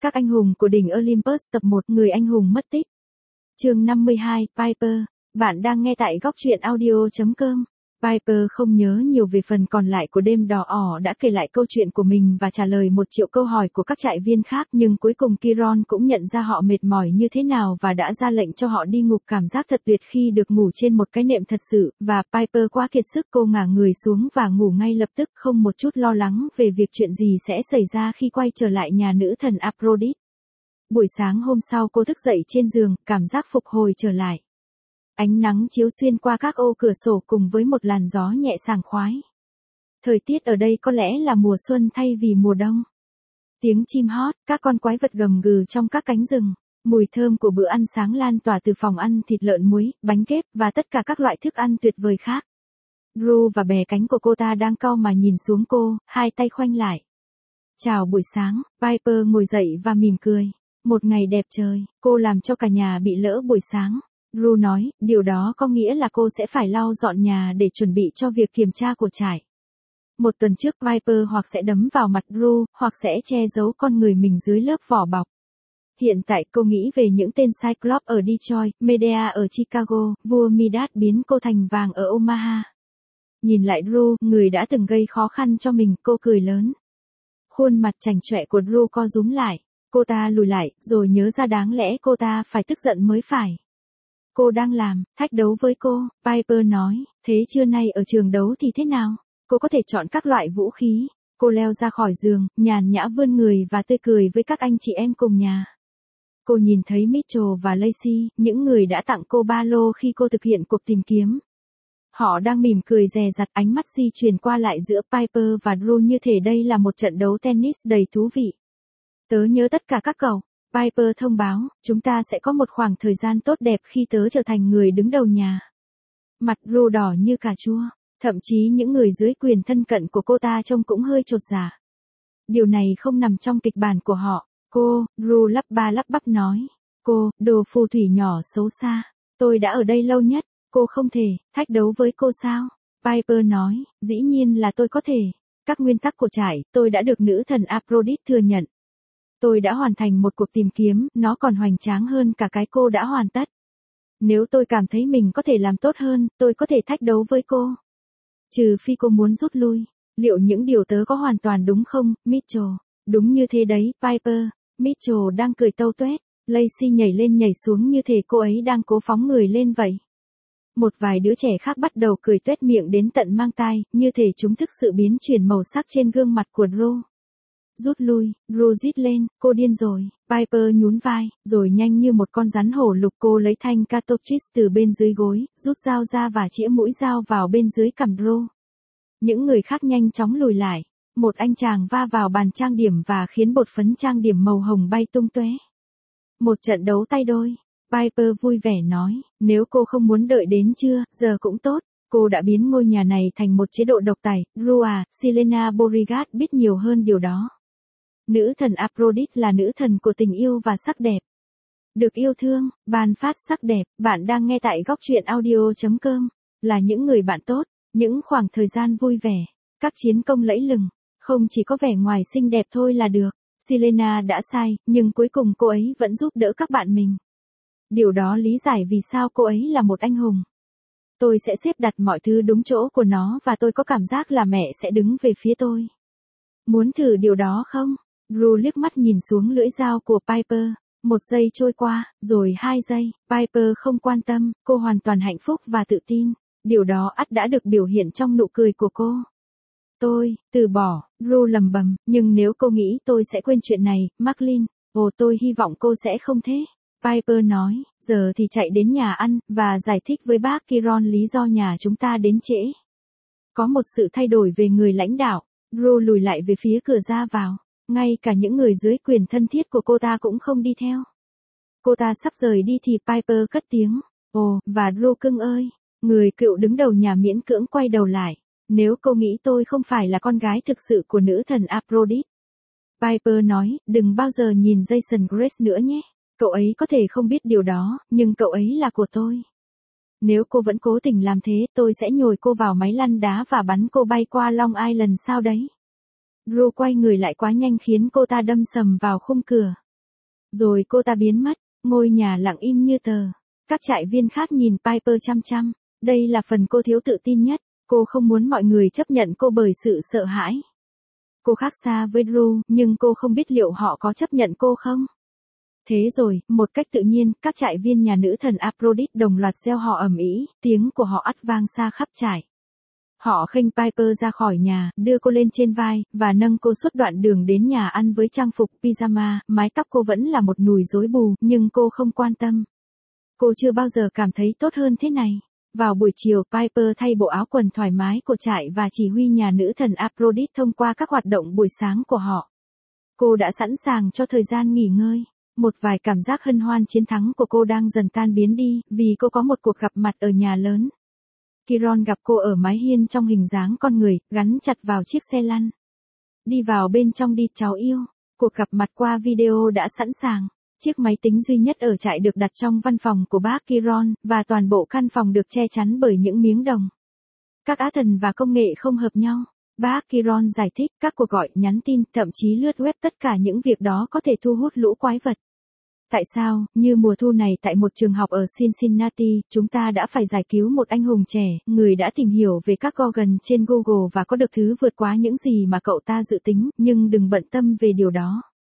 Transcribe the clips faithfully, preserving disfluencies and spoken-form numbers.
Các anh hùng của đỉnh Olympus tập một, người anh hùng mất tích. Chương năm mươi hai, Piper. Bạn đang nghe tại góc truyện audio chấm com. Piper không nhớ nhiều về phần còn lại của đêm đỏ ỏ đã kể lại câu chuyện của mình và trả lời một triệu câu hỏi của các trại viên khác, nhưng cuối cùng Chiron cũng nhận ra họ mệt mỏi như thế nào và đã ra lệnh cho họ đi ngủ. Cảm giác thật tuyệt khi được ngủ trên một cái nệm thật sự, và Piper quá kiệt sức, cô ngả người xuống và ngủ ngay lập tức, không một chút lo lắng về việc chuyện gì sẽ xảy ra khi quay trở lại nhà nữ thần Aphrodite. Buổi sáng hôm sau cô thức dậy trên giường, cảm giác phục hồi trở lại. Ánh nắng chiếu xuyên qua các ô cửa sổ cùng với một làn gió nhẹ sảng khoái. Thời tiết ở đây có lẽ là mùa xuân thay vì mùa đông. Tiếng chim hót, các con quái vật gầm gừ trong các cánh rừng, mùi thơm của bữa ăn sáng lan tỏa từ phòng ăn, thịt lợn muối, bánh kếp và tất cả các loại thức ăn tuyệt vời khác. Drew và bè cánh của cô ta đang cau mà nhìn xuống cô, hai tay khoanh lại. Chào buổi sáng, Piper ngồi dậy và mỉm cười. Một ngày đẹp trời, cô làm cho cả nhà bị lỡ buổi sáng. Drew nói, điều đó có nghĩa là cô sẽ phải lau dọn nhà để chuẩn bị cho việc kiểm tra của trại. Một tuần trước Piper hoặc sẽ đấm vào mặt Drew, hoặc sẽ che giấu con người mình dưới lớp vỏ bọc. Hiện tại cô nghĩ về những tên Cyclops ở Detroit, Medea ở Chicago, vua Midas biến cô thành vàng ở Omaha. Nhìn lại Drew, người đã từng gây khó khăn cho mình, cô cười lớn. Khuôn mặt chảnh chọe của Drew co rúm lại. Cô ta lùi lại, rồi nhớ ra đáng lẽ cô ta phải tức giận mới phải. Cô đang làm, thách đấu với cô, Piper nói, thế trưa nay ở trường đấu thì thế nào? Cô có thể chọn các loại vũ khí. Cô leo ra khỏi giường, nhàn nhã vươn người và tươi cười với các anh chị em cùng nhà. Cô nhìn thấy Mitchell và Lacey, những người đã tặng cô ba lô khi cô thực hiện cuộc tìm kiếm. Họ đang mỉm cười dè dặt, ánh mắt di chuyển qua lại giữa Piper và Drew như thể đây là một trận đấu tennis đầy thú vị. Tớ nhớ tất cả các cậu. Piper thông báo, chúng ta sẽ có một khoảng thời gian tốt đẹp khi tớ trở thành người đứng đầu nhà. Mặt Drew đỏ như cà chua, thậm chí những người dưới quyền thân cận của cô ta trông cũng hơi chột dạ. Điều này không nằm trong kịch bản của họ. Cô, Drew lắp ba lắp bắp nói. Cô, đồ phù thủy nhỏ xấu xa. Tôi đã ở đây lâu nhất. Cô không thể thách đấu với cô sao? Piper nói, dĩ nhiên là tôi có thể. Các nguyên tắc của trại, tôi đã được nữ thần Aphrodite thừa nhận. Tôi đã hoàn thành một cuộc tìm kiếm, nó còn hoành tráng hơn cả cái cô đã hoàn tất. Nếu tôi cảm thấy mình có thể làm tốt hơn, tôi có thể thách đấu với cô. Trừ phi cô muốn rút lui. Liệu những điều tớ có hoàn toàn đúng không, Mitchell? Đúng như thế đấy, Piper. Mitchell đang cười tâu tuét. Lacey nhảy lên nhảy xuống như thể cô ấy đang cố phóng người lên vậy. Một vài đứa trẻ khác bắt đầu cười tuét miệng đến tận mang tai, như thể chúng thức sự biến chuyển màu sắc trên gương mặt của Drew. Rút lui, Drew rít lên, cô điên rồi. Piper nhún vai, rồi nhanh như một con rắn hổ lục cô lấy thanh cartouches từ bên dưới gối, rút dao ra và chĩa mũi dao vào bên dưới cằm Drew. Những người khác nhanh chóng lùi lại. Một anh chàng va vào bàn trang điểm và khiến bột phấn trang điểm màu hồng bay tung tóe. Một trận đấu tay đôi. Piper vui vẻ nói, nếu cô không muốn đợi đến trưa, giờ cũng tốt. Cô đã biến ngôi nhà này thành một chế độ độc tài. Drew à, Selena Beauregard biết nhiều hơn điều đó. Nữ thần Aphrodite là nữ thần của tình yêu và sắc đẹp. Được yêu thương, ban phát sắc đẹp, bạn đang nghe tại góc truyện audio chấm com. Là những người bạn tốt, những khoảng thời gian vui vẻ, các chiến công lẫy lừng, không chỉ có vẻ ngoài xinh đẹp thôi là được. Selena đã sai, nhưng cuối cùng cô ấy vẫn giúp đỡ các bạn mình. Điều đó lý giải vì sao cô ấy là một anh hùng. Tôi sẽ xếp đặt mọi thứ đúng chỗ của nó và tôi có cảm giác là mẹ sẽ đứng về phía tôi. Muốn thử điều đó không? Drew liếc mắt nhìn xuống lưỡi dao của Piper. Một giây trôi qua, rồi hai giây. Piper không quan tâm, cô hoàn toàn hạnh phúc và tự tin. Điều đó ắt đã được biểu hiện trong nụ cười của cô. Tôi, từ bỏ, Drew lầm bầm, nhưng nếu cô nghĩ tôi sẽ quên chuyện này, Marlene, ồ tôi hy vọng cô sẽ không thế. Piper nói, giờ thì chạy đến nhà ăn, và giải thích với bác Chiron lý do nhà chúng ta đến trễ. Có một sự thay đổi về người lãnh đạo. Drew lùi lại về phía cửa ra vào. Ngay cả những người dưới quyền thân thiết của cô ta cũng không đi theo. Cô ta sắp rời đi thì Piper cất tiếng. Ồ, và Drew cưng ơi. Người cựu đứng đầu nhà miễn cưỡng quay đầu lại. Nếu cô nghĩ tôi không phải là con gái thực sự của nữ thần Aphrodite. Piper nói, đừng bao giờ nhìn Jason Grace nữa nhé. Cậu ấy có thể không biết điều đó, nhưng cậu ấy là của tôi. Nếu cô vẫn cố tình làm thế, tôi sẽ nhồi cô vào máy lăn đá và bắn cô bay qua Long Island sao đấy. Drew quay người lại quá nhanh khiến cô ta đâm sầm vào khung cửa. Rồi cô ta biến mất, ngôi nhà lặng im như tờ. Các trại viên khác nhìn Piper chăm chăm. Đây là phần cô thiếu tự tin nhất. Cô không muốn mọi người chấp nhận cô bởi sự sợ hãi. Cô khác xa với Drew, nhưng cô không biết liệu họ có chấp nhận cô không. Thế rồi, một cách tự nhiên, các trại viên nhà nữ thần Aphrodite đồng loạt reo hò ầm ĩ, tiếng của họ ắt vang xa khắp trại. Họ khênh Piper ra khỏi nhà, đưa cô lên trên vai, và nâng cô suốt đoạn đường đến nhà ăn với trang phục pyjama, mái tóc cô vẫn là một nùi rối bù, nhưng cô không quan tâm. Cô chưa bao giờ cảm thấy tốt hơn thế này. Vào buổi chiều, Piper thay bộ áo quần thoải mái của trại và chỉ huy nhà nữ thần Aphrodite thông qua các hoạt động buổi sáng của họ. Cô đã sẵn sàng cho thời gian nghỉ ngơi. Một vài cảm giác hân hoan chiến thắng của cô đang dần tan biến đi, vì cô có một cuộc gặp mặt ở nhà lớn. Chiron gặp cô ở mái hiên trong hình dáng con người, gắn chặt vào chiếc xe lăn. Đi vào bên trong đi cháu yêu. Cuộc gặp mặt qua video đã sẵn sàng. Chiếc máy tính duy nhất ở trại được đặt trong văn phòng của bác Chiron, và toàn bộ căn phòng được che chắn bởi những miếng đồng. Các á thần và công nghệ không hợp nhau. Bác Chiron giải thích các cuộc gọi, nhắn tin, thậm chí lướt web, tất cả những việc đó có thể thu hút lũ quái vật. Tại sao, như mùa thu này tại một trường học ở Cincinnati, chúng ta đã phải giải cứu một anh hùng trẻ, người đã tìm hiểu về các Gorgon trên Google và có được thứ vượt quá những gì mà cậu ta dự tính, nhưng đừng bận tâm về điều đó.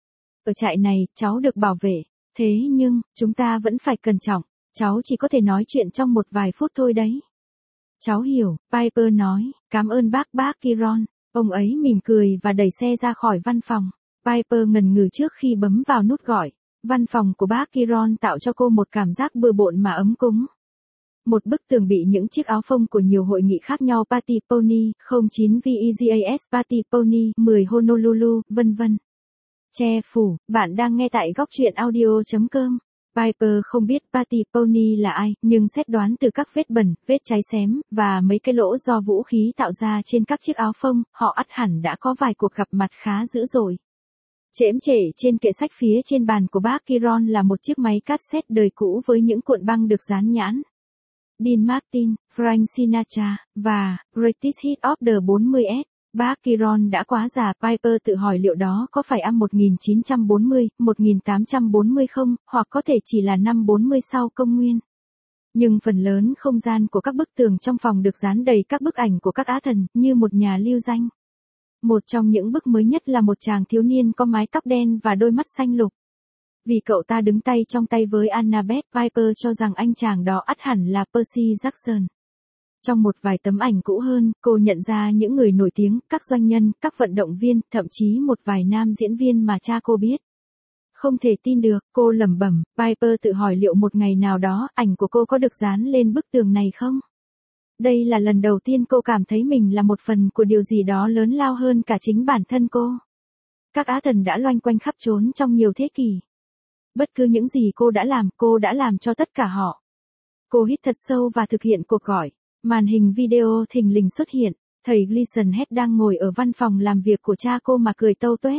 Ở trại này, cháu được bảo vệ. Thế nhưng, chúng ta vẫn phải cẩn trọng. Cháu chỉ có thể nói chuyện trong một vài phút thôi đấy. Cháu hiểu, Piper nói, cảm ơn bác bác Chiron. Ông ấy mỉm cười và đẩy xe ra khỏi văn phòng. Piper ngần ngừ trước khi bấm vào nút gọi. Văn phòng của bác Chiron tạo cho cô một cảm giác bừa bộn mà ấm cúng. Một bức tường bị những chiếc áo phông của nhiều hội nghị khác nhau, Party Pony, không chín VEGAS Party Pony, mười Honolulu, vân vân. Che phủ, bạn đang nghe tại góc truyện audio chấm com. Piper không biết Party Pony là ai, nhưng xét đoán từ các vết bẩn, vết cháy xém, và mấy cái lỗ do vũ khí tạo ra trên các chiếc áo phông, họ ắt hẳn đã có vài cuộc gặp mặt khá dữ dội. Chễm chệ trên kệ sách phía trên bàn của bác Chiron là một chiếc máy cassette đời cũ với những cuộn băng được dán nhãn Dean Martin, Frank Sinatra, và Greatest Hits of the bốn mươi S. Bác Chiron đã quá già, Piper tự hỏi liệu đó có phải năm một nghìn chín trăm bốn mươi, một nghìn tám trăm bốn mươi không, hoặc có thể chỉ là năm bốn mươi sau công nguyên. Nhưng phần lớn không gian của các bức tường trong phòng được dán đầy các bức ảnh của các á thần, như một nhà lưu danh. Một trong những bức mới nhất là một chàng thiếu niên có mái tóc đen và đôi mắt xanh lục. Vì cậu ta đứng tay trong tay với Annabeth, Piper cho rằng anh chàng đó ắt hẳn là Percy Jackson. Trong một vài tấm ảnh cũ hơn, cô nhận ra những người nổi tiếng, các doanh nhân, các vận động viên, thậm chí một vài nam diễn viên mà cha cô biết. Không thể tin được, cô lẩm bẩm, Piper tự hỏi liệu một ngày nào đó, ảnh của cô có được dán lên bức tường này không? Đây là lần đầu tiên cô cảm thấy mình là một phần của điều gì đó lớn lao hơn cả chính bản thân cô. Các á thần đã loanh quanh khắp trốn trong nhiều thế kỷ. Bất cứ những gì cô đã làm, cô đã làm cho tất cả họ. Cô hít thật sâu và thực hiện cuộc gọi. Màn hình video thình lình xuất hiện. Thầy Gleason Head đang ngồi ở văn phòng làm việc của cha cô mà cười tâu tuét.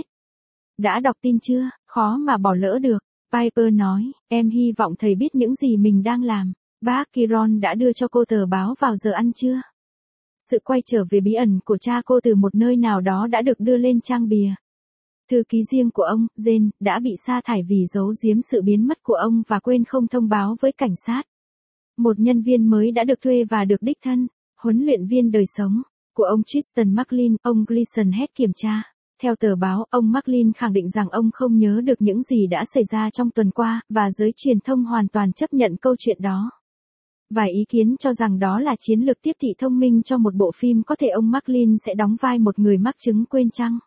Đã đọc tin chưa? Khó mà bỏ lỡ được. Piper nói, em hy vọng thầy biết những gì mình đang làm. Bác Chiron đã đưa cho cô tờ báo vào giờ ăn trưa. Sự quay trở về bí ẩn của cha cô từ một nơi nào đó đã được đưa lên trang bìa. Thư ký riêng của ông, Jane, đã bị sa thải vì giấu giếm sự biến mất của ông và quên không thông báo với cảnh sát. Một nhân viên mới đã được thuê và được đích thân, huấn luyện viên đời sống, của ông Tristan Maclean, ông Gleason Head kiểm tra. Theo tờ báo, ông Maclean khẳng định rằng ông không nhớ được những gì đã xảy ra trong tuần qua, và giới truyền thông hoàn toàn chấp nhận câu chuyện đó. Vài ý kiến cho rằng đó là chiến lược tiếp thị thông minh cho một bộ phim, có thể ông Maclean sẽ đóng vai một người mắc chứng quên chăng.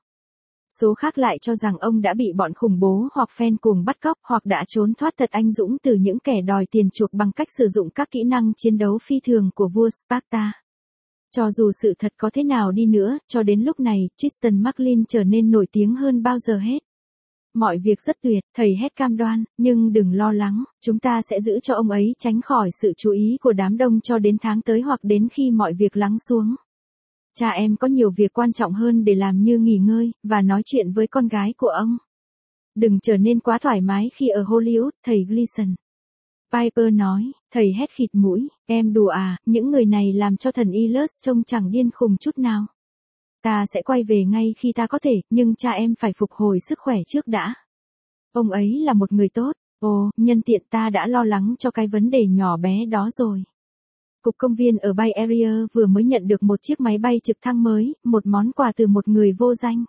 Số khác lại cho rằng ông đã bị bọn khủng bố hoặc fan cuồng bắt cóc, hoặc đã trốn thoát thật anh dũng từ những kẻ đòi tiền chuộc bằng cách sử dụng các kỹ năng chiến đấu phi thường của vua Sparta. Cho dù sự thật có thế nào đi nữa, cho đến lúc này, Tristan Maclean trở nên nổi tiếng hơn bao giờ hết. Mọi việc rất tuyệt, thầy Head cam đoan, nhưng đừng lo lắng, chúng ta sẽ giữ cho ông ấy tránh khỏi sự chú ý của đám đông cho đến tháng tới hoặc đến khi mọi việc lắng xuống. Cha em có nhiều việc quan trọng hơn để làm như nghỉ ngơi, và nói chuyện với con gái của ông. Đừng trở nên quá thoải mái khi ở Hollywood, thầy Gleason. Piper nói, thầy Head khịt mũi, em đùa à, những người này làm cho thần Ilus trông chẳng điên khùng chút nào. Ta sẽ quay về ngay khi ta có thể, nhưng cha em phải phục hồi sức khỏe trước đã. Ông ấy là một người tốt. Ồ, nhân tiện ta đã lo lắng cho cái vấn đề nhỏ bé đó rồi. Cục công viên ở Bay Area vừa mới nhận được một chiếc máy bay trực thăng mới, một món quà từ một người vô danh.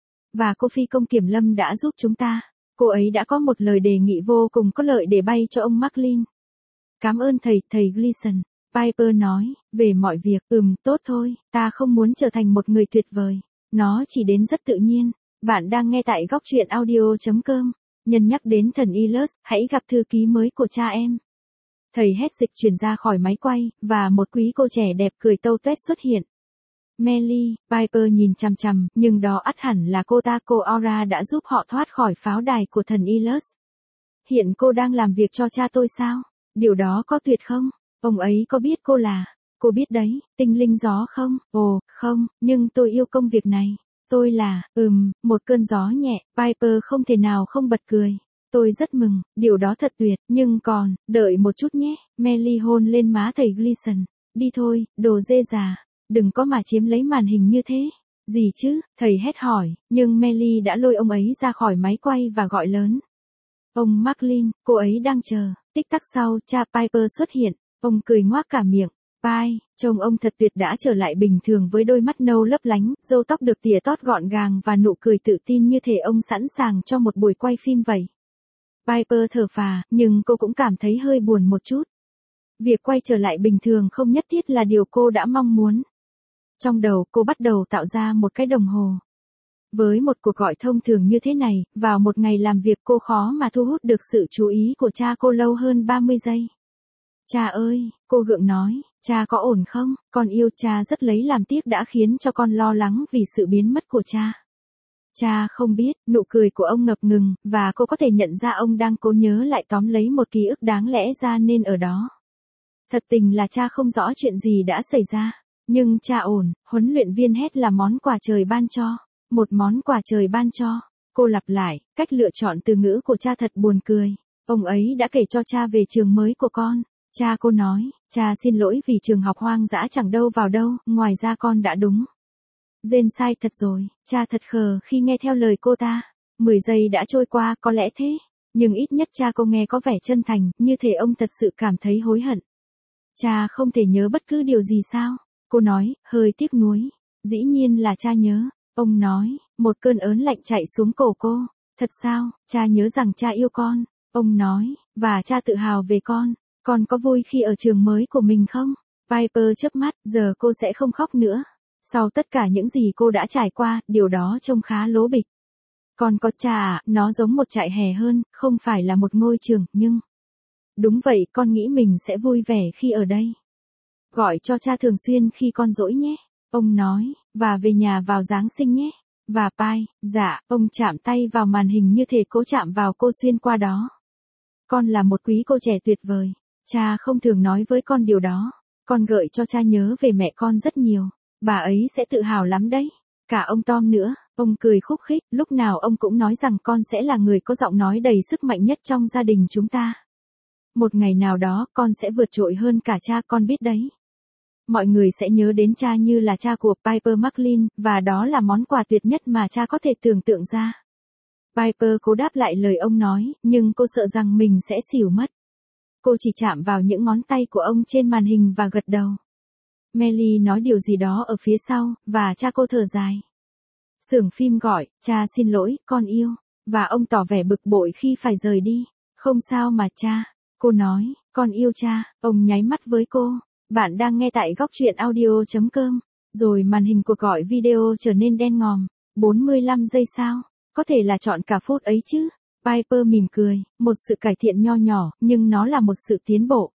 Và cô phi công kiểm lâm đã giúp chúng ta. Cô ấy đã có một lời đề nghị vô cùng có lợi để bay cho ông Marklin. Cảm ơn thầy, thầy Gleason. Piper nói, về mọi việc, ừm, tốt thôi, ta không muốn trở thành một người tuyệt vời. Nó chỉ đến rất tự nhiên. Bạn đang nghe tại góc truyện audio chấm com. Nhân nhắc đến thần Ilus, hãy gặp thư ký mới của cha em. Thầy Hedrick chuyển ra khỏi máy quay, và một quý cô trẻ đẹp cười tâu tuét xuất hiện. Melly, Piper nhìn chằm chằm, nhưng đó ắt hẳn là cô ta. Cô Aura đã giúp họ thoát khỏi pháo đài của thần Ilus. Hiện cô đang làm việc cho cha tôi sao? Điều đó có tuyệt không? Ông ấy có biết cô là, cô biết đấy, tinh linh gió không? Ồ, không, nhưng tôi yêu công việc này. Tôi là, ừm, một cơn gió nhẹ. Piper không thể nào không bật cười. Tôi rất mừng, điều đó thật tuyệt, nhưng còn, đợi một chút nhé. Melly hôn lên má thầy Gleason. Đi thôi, đồ dê già. Đừng có mà chiếm lấy màn hình như thế. Gì chứ, thầy hét hỏi, nhưng Melly đã lôi ông ấy ra khỏi máy quay và gọi lớn. Ông Marklin, cô ấy đang chờ. Tích tắc sau, cha Piper xuất hiện. Ông cười ngoác cả miệng. Pai, trông ông thật tuyệt, đã trở lại bình thường với đôi mắt nâu lấp lánh, râu tóc được tỉa tót gọn gàng và nụ cười tự tin như thể ông sẵn sàng cho một buổi quay phim vậy. Piper thở phào, nhưng cô cũng cảm thấy hơi buồn một chút. Việc quay trở lại bình thường không nhất thiết là điều cô đã mong muốn. Trong đầu cô bắt đầu tạo ra một cái đồng hồ. Với một cuộc gọi thông thường như thế này, vào một ngày làm việc cô khó mà thu hút được sự chú ý của cha cô lâu hơn ba mươi giây. Cha ơi, cô gượng nói, cha có ổn không? Con yêu cha rất lấy làm tiếc đã khiến cho con lo lắng vì sự biến mất của cha. Cha không biết, nụ cười của ông ngập ngừng, và cô có thể nhận ra ông đang cố nhớ lại tóm lấy một ký ức đáng lẽ ra nên ở đó. Thật tình là cha không rõ chuyện gì đã xảy ra. Nhưng cha ổn, huấn luyện viên hét là món quà trời ban cho. Một món quà trời ban cho. Cô lặp lại, cách lựa chọn từ ngữ của cha thật buồn cười. Ông ấy đã kể cho cha về trường mới của con. Cha cô nói, cha xin lỗi vì trường học hoang dã chẳng đâu vào đâu, ngoài ra con đã đúng. Jane sai thật rồi, cha thật khờ khi nghe theo lời cô ta. Mười giây đã trôi qua, có lẽ thế. Nhưng ít nhất cha cô nghe có vẻ chân thành, như thể ông thật sự cảm thấy hối hận. Cha không thể nhớ bất cứ điều gì sao? Cô nói, hơi tiếc nuối. Dĩ nhiên là cha nhớ. Ông nói, một cơn ớn lạnh chạy xuống cổ cô. Thật sao, cha nhớ rằng cha yêu con. Ông nói, và cha tự hào về con. Con có vui khi ở trường mới của mình không? Piper chớp mắt, giờ cô sẽ không khóc nữa. Sau tất cả những gì cô đã trải qua, điều đó trông khá lố bịch. Con có cha à, nó giống một trại hè hơn, không phải là một ngôi trường, nhưng... Đúng vậy, con nghĩ mình sẽ vui vẻ khi ở đây. Gọi cho cha thường xuyên khi con rỗi nhé. Ông nói, và về nhà vào Giáng sinh nhé. Và Pai, dạ, ông chạm tay vào màn hình như thể cố chạm vào cô xuyên qua đó. Con là một quý cô trẻ tuyệt vời. Cha không thường nói với con điều đó. Con gợi cho cha nhớ về mẹ con rất nhiều. Bà ấy sẽ tự hào lắm đấy. Cả ông Tom nữa, ông cười khúc khích, lúc nào ông cũng nói rằng con sẽ là người có giọng nói đầy sức mạnh nhất trong gia đình chúng ta. Một ngày nào đó, con sẽ vượt trội hơn cả cha, con biết đấy. Mọi người sẽ nhớ đến cha như là cha của Piper Marklin, và đó là món quà tuyệt nhất mà cha có thể tưởng tượng ra. Piper cố đáp lại lời ông nói, nhưng cô sợ rằng mình sẽ xỉu mất. Cô chỉ chạm vào những ngón tay của ông trên màn hình và gật đầu. Melly nói điều gì đó ở phía sau, và cha cô thở dài. Xưởng phim gọi, cha xin lỗi, con yêu. Và ông tỏ vẻ bực bội khi phải rời đi. Không sao mà cha. Cô nói, con yêu cha. Ông nháy mắt với cô. Bạn đang nghe tại góc truyện audio chấm com. Rồi màn hình cuộc gọi video trở nên đen ngòm. bốn mươi lăm giây sao? Có thể là chọn cả phút ấy chứ? Piper mỉm cười, một sự cải thiện nho nhỏ, nhưng nó là một sự tiến bộ.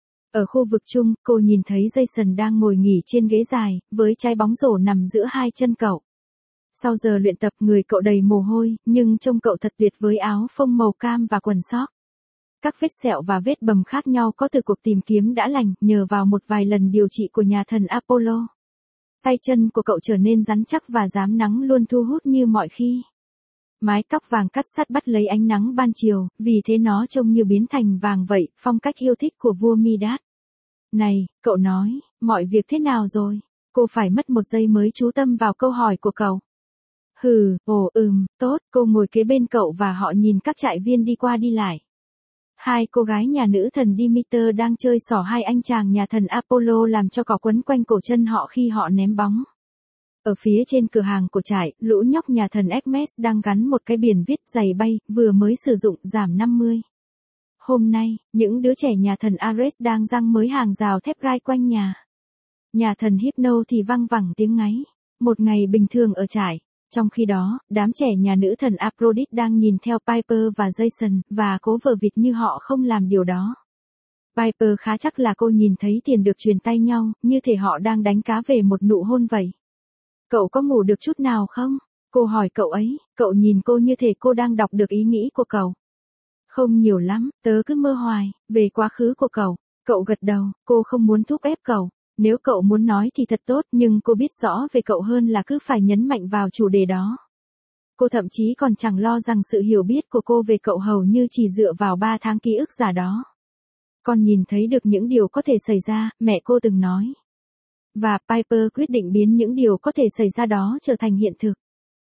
Ở khu vực chung, cô nhìn thấy Jason đang ngồi nghỉ trên ghế dài, với trái bóng rổ nằm giữa hai chân cậu. Sau giờ luyện tập, người cậu đầy mồ hôi, nhưng trông cậu thật tuyệt với áo phông màu cam và quần sóc. Các vết sẹo và vết bầm khác nhau có từ cuộc tìm kiếm đã lành, nhờ vào một vài lần điều trị của nhà thần Apollo. Tay chân của cậu trở nên rắn chắc và rám nắng luôn thu hút như mọi khi. Mái tóc vàng cắt sát bắt lấy ánh nắng ban chiều, vì thế nó trông như biến thành vàng vậy, phong cách yêu thích của vua Midas. Này, cậu nói, mọi việc thế nào rồi? Cô phải mất một giây mới chú tâm vào câu hỏi của cậu. Hừ, ồ, ừm, tốt, cô ngồi kế bên cậu và họ nhìn các trại viên đi qua đi lại. Hai cô gái nhà nữ thần Demeter đang chơi xỏ hai anh chàng nhà thần Apollo làm cho cỏ quấn quanh cổ chân họ khi họ ném bóng. Ở phía trên cửa hàng của trại, lũ nhóc nhà thần Hermes đang gắn một cái biển viết giày bay, vừa mới sử dụng, giảm năm mươi. Hôm nay, những đứa trẻ nhà thần Ares đang giăng mới hàng rào thép gai quanh nhà. Nhà thần Hypno thì văng vẳng tiếng ngáy. Một ngày bình thường ở trại. Trong khi đó, đám trẻ nhà nữ thần Aphrodite đang nhìn theo Piper và Jason, và cố vờ vịt như họ không làm điều đó. Piper khá chắc là cô nhìn thấy tiền được truyền tay nhau, như thể họ đang đánh cá về một nụ hôn vậy. Cậu có ngủ được chút nào không? Cô hỏi cậu ấy, cậu nhìn cô như thể cô đang đọc được ý nghĩ của cậu. Không nhiều lắm, tớ cứ mơ hoài, về quá khứ của cậu. Cậu gật đầu, cô không muốn thúc ép cậu. Nếu cậu muốn nói thì thật tốt, nhưng cô biết rõ về cậu hơn là cứ phải nhấn mạnh vào chủ đề đó. Cô thậm chí còn chẳng lo rằng sự hiểu biết của cô về cậu hầu như chỉ dựa vào ba tháng ký ức giả đó. Con nhìn thấy được những điều có thể xảy ra, mẹ cô từng nói. Và Piper quyết định biến những điều có thể xảy ra đó trở thành hiện thực.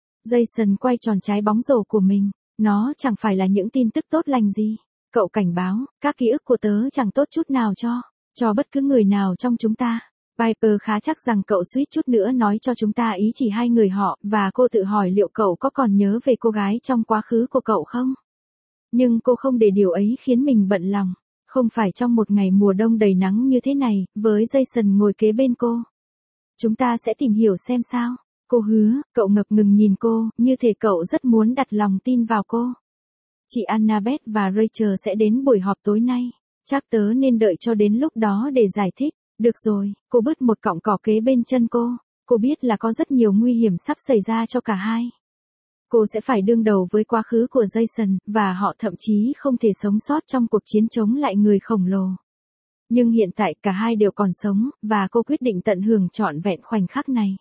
Jason quay tròn trái bóng rổ của mình. Nó chẳng phải là những tin tức tốt lành gì. Cậu cảnh báo, các ký ức của tớ chẳng tốt chút nào cho, cho bất cứ người nào trong chúng ta. Piper khá chắc rằng cậu suýt chút nữa nói cho chúng ta ý chỉ hai người họ, và cô tự hỏi liệu cậu có còn nhớ về cô gái trong quá khứ của cậu không? Nhưng cô không để điều ấy khiến mình bận lòng. Không phải trong một ngày mùa đông đầy nắng như thế này, với Jason ngồi kế bên cô. Chúng ta sẽ tìm hiểu xem sao. Cô hứa, cậu ngập ngừng nhìn cô, như thể cậu rất muốn đặt lòng tin vào cô. Chị Annabeth và Rachel sẽ đến buổi họp tối nay. Chắc tớ nên đợi cho đến lúc đó để giải thích. Được rồi, cô bứt một cọng cỏ kế bên chân cô. Cô biết là có rất nhiều nguy hiểm sắp xảy ra cho cả hai. Cô sẽ phải đương đầu với quá khứ của Jason, và họ thậm chí không thể sống sót trong cuộc chiến chống lại người khổng lồ. Nhưng hiện tại cả hai đều còn sống, và cô quyết định tận hưởng trọn vẹn khoảnh khắc này.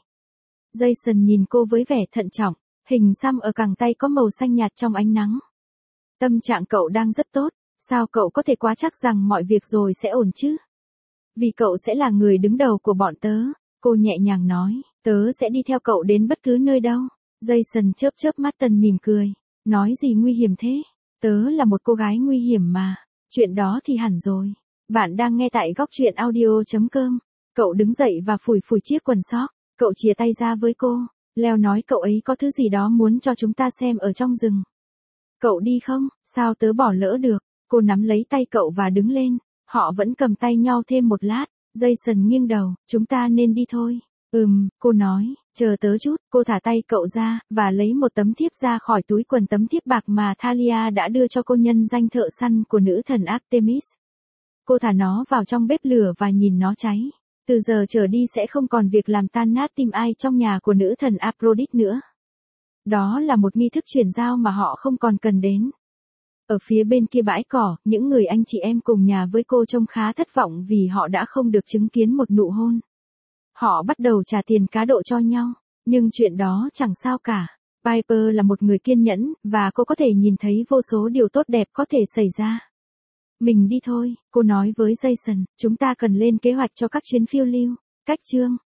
Jason nhìn cô với vẻ thận trọng, hình xăm ở cẳng tay có màu xanh nhạt trong ánh nắng. Tâm trạng cậu đang rất tốt, sao cậu có thể quá chắc rằng mọi việc rồi sẽ ổn chứ? Vì cậu sẽ là người đứng đầu của bọn tớ, cô nhẹ nhàng nói, tớ sẽ đi theo cậu đến bất cứ nơi đâu. Jason chớp chớp mắt tần mỉm cười, nói gì nguy hiểm thế? Tớ là một cô gái nguy hiểm mà, chuyện đó thì hẳn rồi. Bạn đang nghe tại góc truyện audio chấm com. Cậu đứng dậy và phủi phủi chiếc quần sóc, cậu chìa tay ra với cô. Leo nói cậu ấy có thứ gì đó muốn cho chúng ta xem ở trong rừng. Cậu đi không? Sao tớ bỏ lỡ được? Cô nắm lấy tay cậu và đứng lên. Họ vẫn cầm tay nhau thêm một lát. Jason nghiêng đầu, chúng ta nên đi thôi. Ừm, cô nói, chờ tớ chút. Cô thả tay cậu ra, và lấy một tấm thiếp ra khỏi túi quần, tấm thiếp bạc mà Thalia đã đưa cho cô nhân danh thợ săn của nữ thần Artemis. Cô thả nó vào trong bếp lửa và nhìn nó cháy. Từ giờ trở đi sẽ không còn việc làm tan nát tim ai trong nhà của nữ thần Aphrodite nữa. Đó là một nghi thức chuyển giao mà họ không còn cần đến. Ở phía bên kia bãi cỏ, những người anh chị em cùng nhà với cô trông khá thất vọng vì họ đã không được chứng kiến một nụ hôn. Họ bắt đầu trả tiền cá độ cho nhau, nhưng chuyện đó chẳng sao cả. Piper là một người kiên nhẫn, và cô có thể nhìn thấy vô số điều tốt đẹp có thể xảy ra. Mình đi thôi, cô nói với Jason, chúng ta cần lên kế hoạch cho các chuyến phiêu lưu. Cách chương